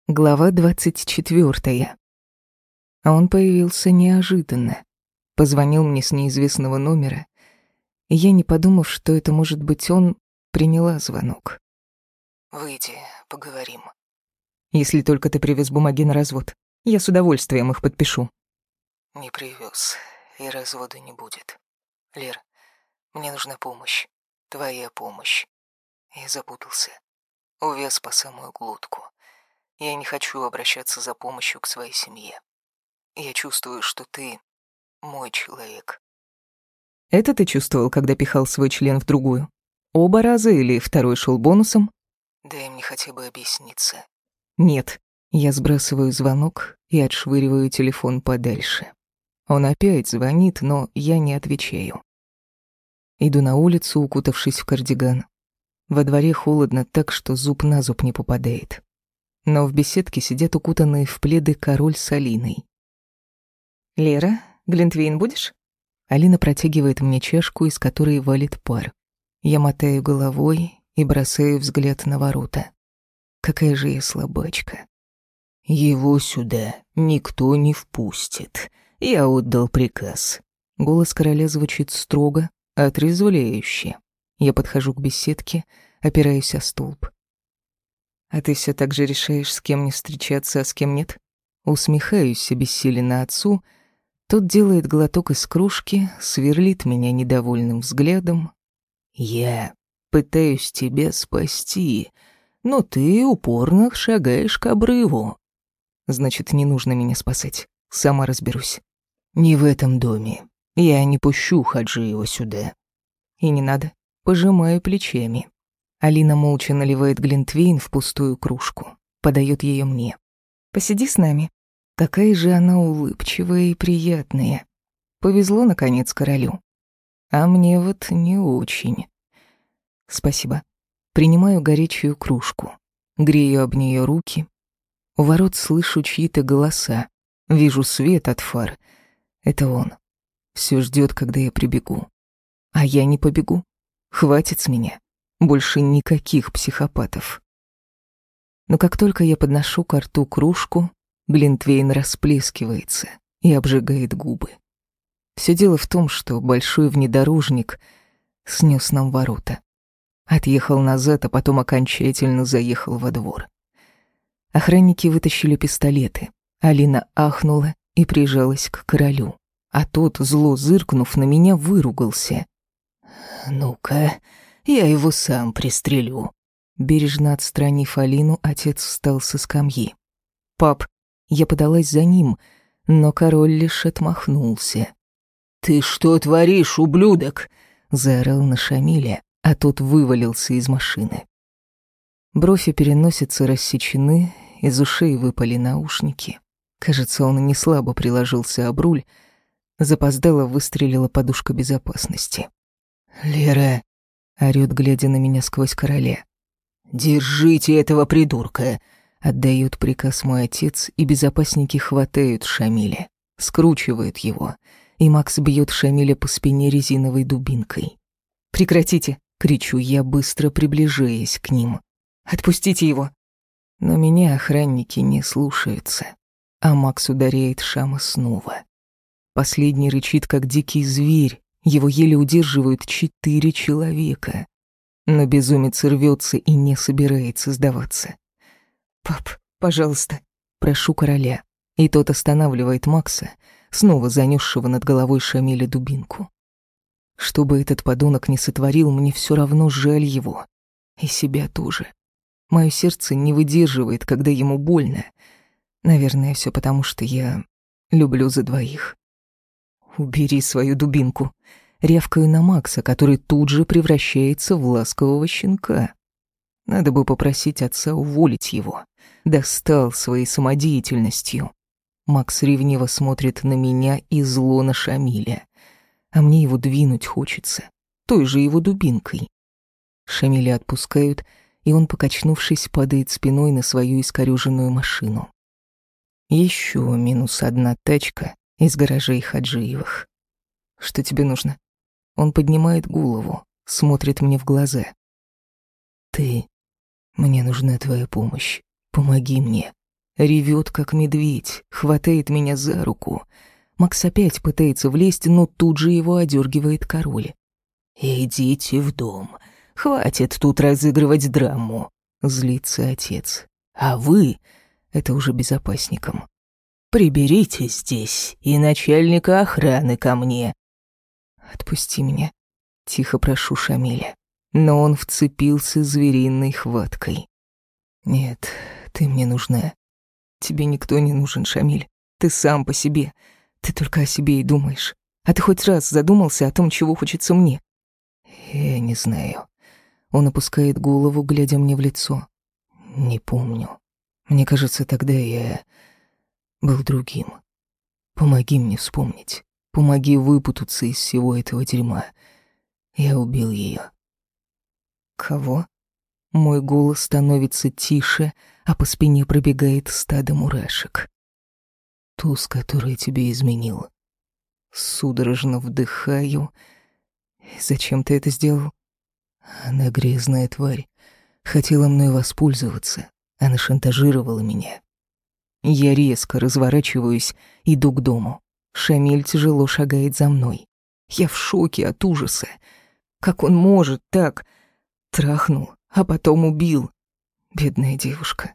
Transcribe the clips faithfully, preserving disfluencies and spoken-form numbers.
Глава двадцать четвёртая. А он появился неожиданно. Позвонил мне с неизвестного номера, и я, не подумав, что это может быть он, приняла звонок. «Выйди, поговорим». «Если только ты привез бумаги на развод, я с удовольствием их подпишу». «Не привез, и развода не будет. Лер, мне нужна помощь. Твоя помощь. Я запутался. Увяз по самую глотку. Я не хочу обращаться за помощью к своей семье. Я чувствую, что ты мой человек». Это ты чувствовал, когда пихал свой член в другую? Оба раза или второй шел бонусом? Дай мне хотя бы объясниться. Нет. Я сбрасываю звонок и отшвыриваю телефон подальше. Он опять звонит, но я не отвечаю. Иду на улицу, укутавшись в кардиган. Во дворе холодно так, что зуб на зуб не попадает. Но в беседке сидят укутанные в пледы Король с Алиной. «Лера, глинтвейн будешь?» Алина протягивает мне чашку, из которой валит пар. Я мотаю головой и бросаю взгляд на ворота. Какая же я слабачка. «Его сюда никто не впустит. Я отдал приказ». Голос короля звучит строго, отрезвляюще. Я подхожу к беседке, опираюсь о столб. «А ты все так же решаешь, с кем мне встречаться, а с кем нет?» Усмехаюсь обессиленно отцу. Тот делает глоток из кружки, сверлит меня недовольным взглядом. «Я пытаюсь тебя спасти, но ты упорно шагаешь к обрыву». «Значит, не нужно меня спасать. Сама разберусь». «Не в этом доме. Я не пущу Хаджиева сюда». «И не надо». Пожимаю плечами. Алина молча наливает глинтвейн в пустую кружку, подает ее мне. «Посиди с нами». Какая же она улыбчивая и приятная. Повезло, наконец, королю. А мне вот не очень. Спасибо. Принимаю горячую кружку. Грею об нее руки. У ворот слышу чьи-то голоса. Вижу свет от фар. Это он. Все ждет, когда я прибегу. А я не побегу. Хватит с меня. Больше никаких психопатов. Но как только я подношу ко рту кружку, глинтвейн расплескивается и обжигает губы. Все дело в том, что большой внедорожник снес нам ворота. Отъехал назад, а потом окончательно заехал во двор. Охранники вытащили пистолеты. Алина ахнула и прижалась к королю. А тот, зло зыркнув на меня, выругался. «Ну-ка, я его сам пристрелю». Бережно отстранив Алину, отец встал со скамьи. «Пап». Я подалась за ним, но король лишь отмахнулся. «Ты что творишь, ублюдок?» — заорал на Шамиля, а тот вывалился из машины. Бровь и переносица рассечены, из ушей выпали наушники. Кажется, он не слабо приложился об руль. Запоздало выстрелила подушка безопасности. «Лера!» — орёт, глядя на меня сквозь короля. «Держите этого придурка!» Отдает приказ мой отец, и безопасники хватают Шамиля, скручивают его, и Макс бьет Шамиля по спине резиновой дубинкой. «Прекратите!» — кричу я, быстро приближаясь к ним. «Отпустите его!» Но меня охранники не слушаются, а Макс ударяет Шама снова. Последний рычит, как дикий зверь, его еле удерживают четыре человека. Но безумец рвется и не собирается сдаваться. «Пап, пожалуйста», — прошу короля, и тот останавливает Макса, снова занесшего над головой Шамиля дубинку. Что бы этот подонок ни сотворил, мне все равно жаль его. И себя тоже. Мое сердце не выдерживает, когда ему больно. Наверное, все потому, что я люблю за двоих. «Убери свою дубинку», — рявкаю на Макса, который тут же превращается в ласкового щенка. Надо бы попросить отца уволить его. Достал своей самодеятельностью. Макс ревниво смотрит на меня и зло на Шамиля. А мне его двинуть хочется. Той же его дубинкой. Шамиля отпускают, и он, покачнувшись, падает спиной на свою искорёженную машину. Еще минус одна тачка из гаражей Хаджиевых. «Что тебе нужно?» Он поднимает голову, смотрит мне в глаза. «Ты... Мне нужна твоя помощь. Помоги мне. ревет, как медведь, хватает меня за руку. Макс опять пытается влезть, но тут же его одергивает король. «Идите в дом. Хватит тут разыгрывать драму», — злится отец. «А вы...» — это уже безопасником. «Приберите здесь и начальника охраны ко мне». «Отпусти меня», — тихо прошу Шамиля. Но он вцепился звериной хваткой. «Нет, ты мне нужна. Тебе никто не нужен, Шамиль. Ты сам по себе. Ты только о себе и думаешь. А ты хоть раз задумался о том, чего хочется мне?» «Я не знаю». Он опускает голову, глядя мне в лицо. «Не помню. Мне кажется, тогда я был другим. Помоги мне вспомнить. Помоги выпутаться из всего этого дерьма. Я убил ее». «Кого?» Мой голос становится тише, а по спине пробегает стадо мурашек. «Ту, с которой тебе изменил». Судорожно вдыхаю. «Зачем ты это сделал?» Она грязная тварь. Хотела мной воспользоваться. Она шантажировала меня. Я резко разворачиваюсь, иду к дому. Шамиль тяжело шагает за мной. Я в шоке от ужаса. Как он может так? Трахнул, а потом убил. Бедная девушка.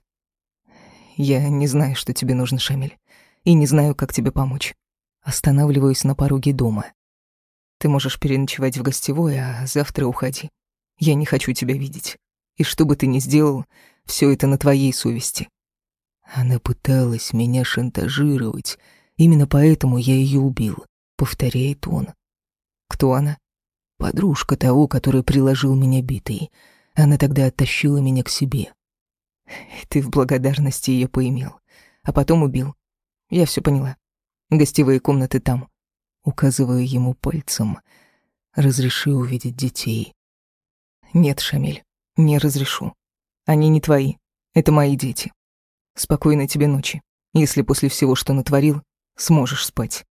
Я не знаю, что тебе нужно, Шамиль. И не знаю, как тебе помочь. Останавливаюсь на пороге дома. Ты можешь переночевать в гостевой, а завтра уходи. Я не хочу тебя видеть. И что бы ты ни сделал, все это на твоей совести. Она пыталась меня шантажировать. Именно поэтому я ее убил, повторяет он. Кто она? Подружка того, который приложил меня битой. Она тогда оттащила меня к себе. Ты в благодарности ее поимел, а потом убил. Я все поняла. Гостевые комнаты там. Указываю ему пальцем. Разреши увидеть детей. Нет, Шамиль, не разрешу. Они не твои. Это мои дети. Спокойной тебе ночи. Если после всего, что натворил, сможешь спать.